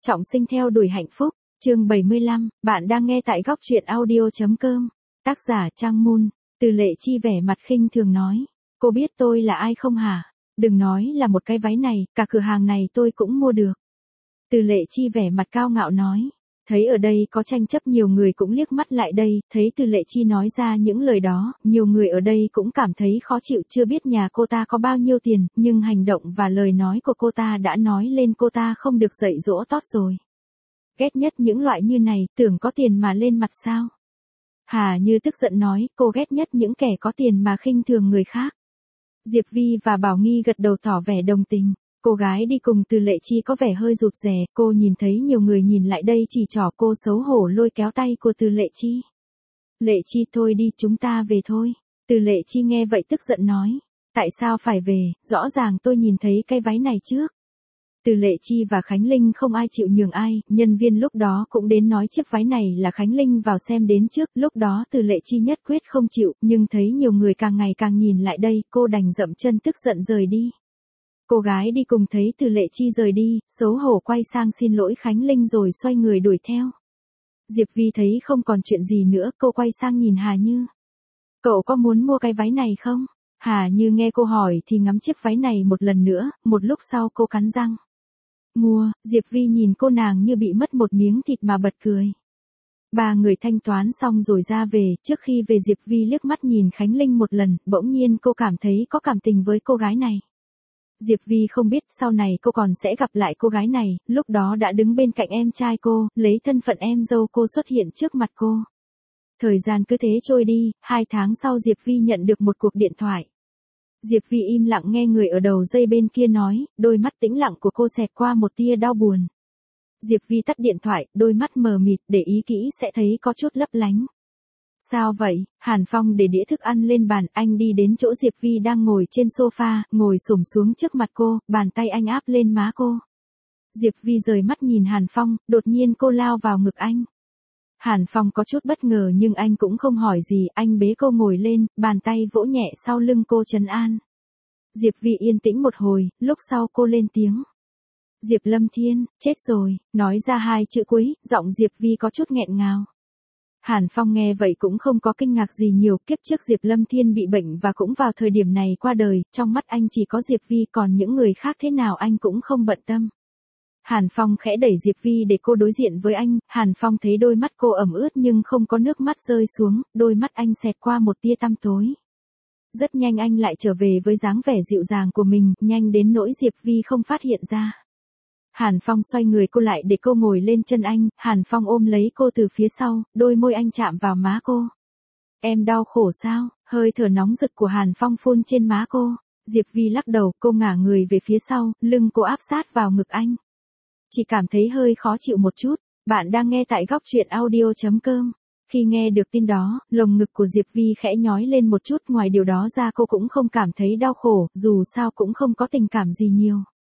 Trọng sinh theo đuổi hạnh phúc, chương 75, bạn đang nghe tại góc truyện audio.com. Tác giả Trang Mun, Từ Lệ Chi vẻ mặt khinh thường nói. Cô biết tôi là ai không hả? Đừng nói là một cái váy này, cả cửa hàng này tôi cũng mua được. Từ Lệ Chi vẻ mặt cao ngạo nói. Thấy ở đây có tranh chấp, nhiều người cũng liếc mắt lại đây, thấy Từ Lệ Chi nói ra những lời đó, nhiều người ở đây cũng cảm thấy khó chịu, chưa biết nhà cô ta có bao nhiêu tiền, nhưng hành động và lời nói của cô ta đã nói lên cô ta không được dạy dỗ tốt rồi. Ghét nhất những loại như này, tưởng có tiền mà lên mặt sao? Hà Như tức giận nói, cô ghét nhất những kẻ có tiền mà khinh thường người khác. Diệp Vi và Bảo Nghi gật đầu tỏ vẻ đồng tình. Cô gái đi cùng Từ Lệ Chi có vẻ hơi rụt rè, cô nhìn thấy nhiều người nhìn lại đây chỉ trỏ, cô xấu hổ lôi kéo tay của Từ Lệ Chi. Lệ Chi thôi đi, chúng ta về thôi. Từ Lệ Chi nghe vậy tức giận nói. Tại sao phải về, rõ ràng tôi nhìn thấy cái váy này trước. Từ Lệ Chi và Khánh Linh không ai chịu nhường ai, nhân viên lúc đó cũng đến nói chiếc váy này là Khánh Linh vào xem đến trước, lúc đó Từ Lệ Chi nhất quyết không chịu, nhưng thấy nhiều người càng ngày càng nhìn lại đây, cô đành dậm chân tức giận rời đi. Cô gái đi cùng thấy Từ Lệ Chi rời đi, xấu hổ quay sang xin lỗi Khánh Linh rồi xoay người đuổi theo. Diệp Vi thấy không còn chuyện gì nữa, cô quay sang nhìn Hà Như. Cậu có muốn mua cái váy này không? Hà Như nghe cô hỏi thì ngắm chiếc váy này một lần nữa, một lúc sau cô cắn răng. Mua, Diệp Vi nhìn cô nàng như bị mất một miếng thịt mà bật cười. Ba người thanh toán xong rồi ra về, trước khi về Diệp Vi liếc mắt nhìn Khánh Linh một lần, bỗng nhiên cô cảm thấy có cảm tình với cô gái này. Diệp Vi không biết sau này cô còn sẽ gặp lại cô gái này, lúc đó đã đứng bên cạnh em trai cô, lấy thân phận em dâu cô xuất hiện trước mặt cô. Thời gian cứ thế trôi đi, 2 tháng sau Diệp Vi nhận được một cuộc điện thoại. Diệp Vi im lặng nghe người ở đầu dây bên kia nói, đôi mắt tĩnh lặng của cô xẹt qua một tia đau buồn. Diệp Vi tắt điện thoại, đôi mắt mờ mịt, để ý kỹ sẽ thấy có chút lấp lánh. Sao vậy? Hàn Phong để đĩa thức ăn lên bàn, anh đi đến chỗ Diệp Vi đang ngồi trên sofa, ngồi xổm xuống trước mặt cô, bàn tay anh áp lên má cô. Diệp Vi rời mắt nhìn Hàn Phong, đột nhiên cô lao vào ngực anh. Hàn Phong có chút bất ngờ nhưng anh cũng không hỏi gì, anh bế cô ngồi lên, bàn tay vỗ nhẹ sau lưng cô trấn an. Diệp Vi yên tĩnh một hồi, lúc sau cô lên tiếng. Diệp Lâm Thiên, chết rồi, nói ra 2 chữ cuối, giọng Diệp Vi có chút nghẹn ngào. Hàn Phong nghe vậy cũng không có kinh ngạc gì nhiều, kiếp trước Diệp Lâm Thiên bị bệnh và cũng vào thời điểm này qua đời, trong mắt anh chỉ có Diệp Vi, còn những người khác thế nào anh cũng không bận tâm. Hàn Phong khẽ đẩy Diệp Vi để cô đối diện với anh, Hàn Phong thấy đôi mắt cô ẩm ướt nhưng không có nước mắt rơi xuống, đôi mắt anh xẹt qua một tia tăm tối. Rất nhanh anh lại trở về với dáng vẻ dịu dàng của mình, nhanh đến nỗi Diệp Vi không phát hiện ra. Hàn Phong xoay người cô lại để cô ngồi lên chân anh, Hàn Phong ôm lấy cô từ phía sau, đôi môi anh chạm vào má cô. Em đau khổ sao? Hơi thở nóng rực của Hàn Phong phun trên má cô. Diệp Vi lắc đầu, cô ngả người về phía sau, lưng cô áp sát vào ngực anh. Chỉ cảm thấy hơi khó chịu một chút. Bạn đang nghe tại góc truyện audio.com. Khi nghe được tin đó, lồng ngực của Diệp Vi khẽ nhói lên một chút, ngoài điều đó ra cô cũng không cảm thấy đau khổ, dù sao cũng không có tình cảm gì nhiều.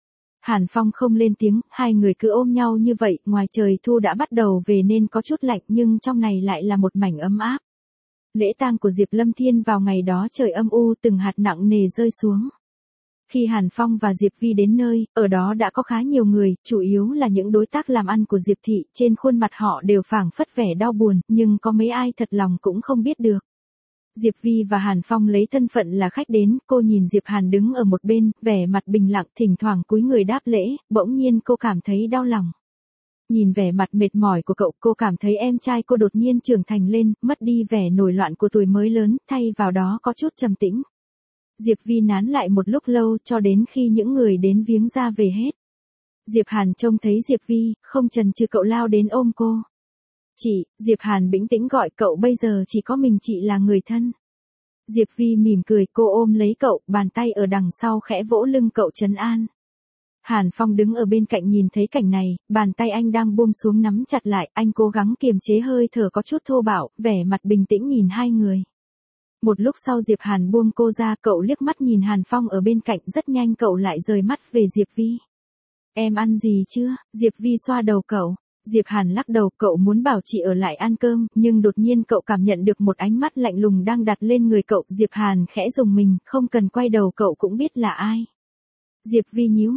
Hàn Phong không lên tiếng, hai người cứ ôm nhau như vậy, ngoài trời thu đã bắt đầu về nên có chút lạnh nhưng trong này lại là một mảnh ấm áp. Lễ tang của Diệp Lâm Thiên vào ngày đó trời âm u, từng hạt nặng nề rơi xuống. Khi Hàn Phong và Diệp Vi đến nơi, ở đó đã có khá nhiều người, chủ yếu là những đối tác làm ăn của Diệp Thị, trên khuôn mặt họ đều phảng phất vẻ đau buồn, nhưng có mấy ai thật lòng cũng không biết được. Diệp Vi và Hàn Phong lấy thân phận là khách đến, cô nhìn Diệp Hàn đứng ở một bên, vẻ mặt bình lặng, thỉnh thoảng cúi người đáp lễ, bỗng nhiên cô cảm thấy đau lòng. Nhìn vẻ mặt mệt mỏi của cậu, cô cảm thấy em trai cô đột nhiên trưởng thành lên, mất đi vẻ nổi loạn của tuổi mới lớn, thay vào đó có chút trầm tĩnh. Diệp Vi nán lại một lúc lâu cho đến khi những người đến viếng ra về hết. Diệp Hàn trông thấy Diệp Vi, không chần chừ cậu lao đến ôm cô. Chị, Diệp Hàn bình tĩnh gọi cậu, bây giờ chỉ có mình chị là người thân. Diệp Vi mỉm cười, cô ôm lấy cậu, bàn tay ở đằng sau khẽ vỗ lưng cậu trấn an. Hàn Phong đứng ở bên cạnh nhìn thấy cảnh này, bàn tay anh đang buông xuống nắm chặt lại, anh cố gắng kiềm chế hơi thở có chút thô bạo, vẻ mặt bình tĩnh nhìn hai người. Một lúc sau Diệp Hàn buông cô ra, cậu liếc mắt nhìn Hàn Phong ở bên cạnh, rất nhanh cậu lại rời mắt về Diệp Vi. Em ăn gì chưa? Diệp Vi xoa đầu cậu. Diệp Hàn lắc đầu, cậu muốn bảo chị ở lại ăn cơm, nhưng đột nhiên cậu cảm nhận được một ánh mắt lạnh lùng đang đặt lên người cậu. Diệp Hàn khẽ rùng mình, không cần quay đầu cậu cũng biết là ai. Diệp Vi nhíu mày,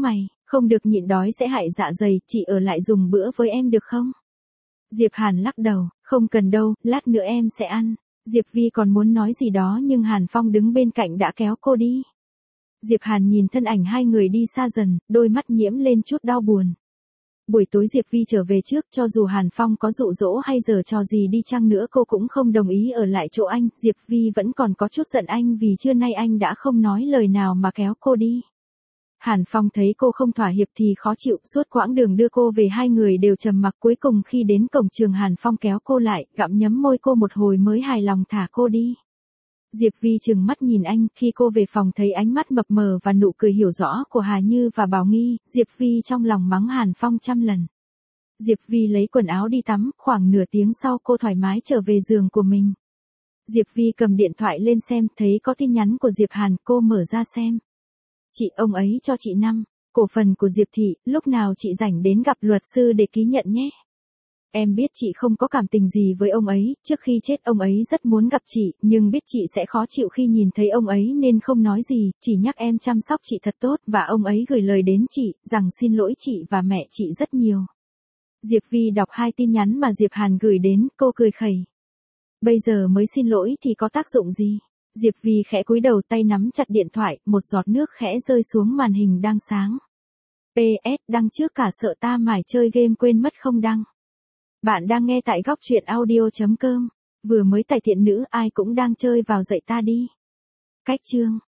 Không được nhịn đói sẽ hại dạ dày, chị ở lại dùng bữa với em được không? Diệp Hàn lắc đầu, không cần đâu, lát nữa em sẽ ăn. Diệp Vi còn muốn nói gì đó nhưng Hàn Phong đứng bên cạnh đã kéo cô đi. Diệp Hàn nhìn thân ảnh hai người đi xa dần, đôi mắt nhiễm lên chút đau buồn. Buổi tối Diệp Vi trở về trước, cho dù Hàn Phong có dụ dỗ hay giở trò gì đi chăng nữa cô cũng không đồng ý ở lại chỗ anh. Diệp Vi vẫn còn có chút giận anh vì trưa nay anh đã không nói lời nào mà kéo cô đi. Hàn Phong thấy cô không thỏa hiệp thì khó chịu, suốt quãng đường đưa cô về hai người đều trầm mặc, cuối cùng khi đến cổng trường Hàn Phong kéo cô lại, gặm nhấm môi cô một hồi mới hài lòng thả cô đi. Diệp Vi trừng mắt nhìn anh, khi cô về phòng thấy ánh mắt mập mờ và nụ cười hiểu rõ của Hà Như và Bảo Nghi, Diệp Vi trong lòng mắng Hàn Phong trăm lần. Diệp Vi lấy quần áo đi tắm, khoảng nửa tiếng sau cô thoải mái trở về giường của mình. Diệp Vi cầm điện thoại lên xem, thấy có tin nhắn của Diệp Hàn, cô mở ra xem. Chị, ông ấy cho chị 5 cổ phần của Diệp Thị, lúc nào chị rảnh đến gặp luật sư để ký nhận nhé. Em biết chị không có cảm tình gì với ông ấy, trước khi chết ông ấy rất muốn gặp chị, nhưng biết chị sẽ khó chịu khi nhìn thấy ông ấy nên không nói gì, chỉ nhắc em chăm sóc chị thật tốt và ông ấy gửi lời đến chị, rằng xin lỗi chị và mẹ chị rất nhiều. Diệp Vi đọc hai tin nhắn mà Diệp Hàn gửi đến, cô cười khẩy. Bây giờ mới xin lỗi thì có tác dụng gì? Diệp Vi khẽ cúi đầu, tay nắm chặt điện thoại, một giọt nước khẽ rơi xuống màn hình đang sáng. PS, đăng trước cả sợ ta mải chơi game quên mất không đăng. Bạn đang nghe tại góc truyện audio.com. Vừa mới cải thiện nữ ai cũng đang chơi vào dạy ta đi. Cách chương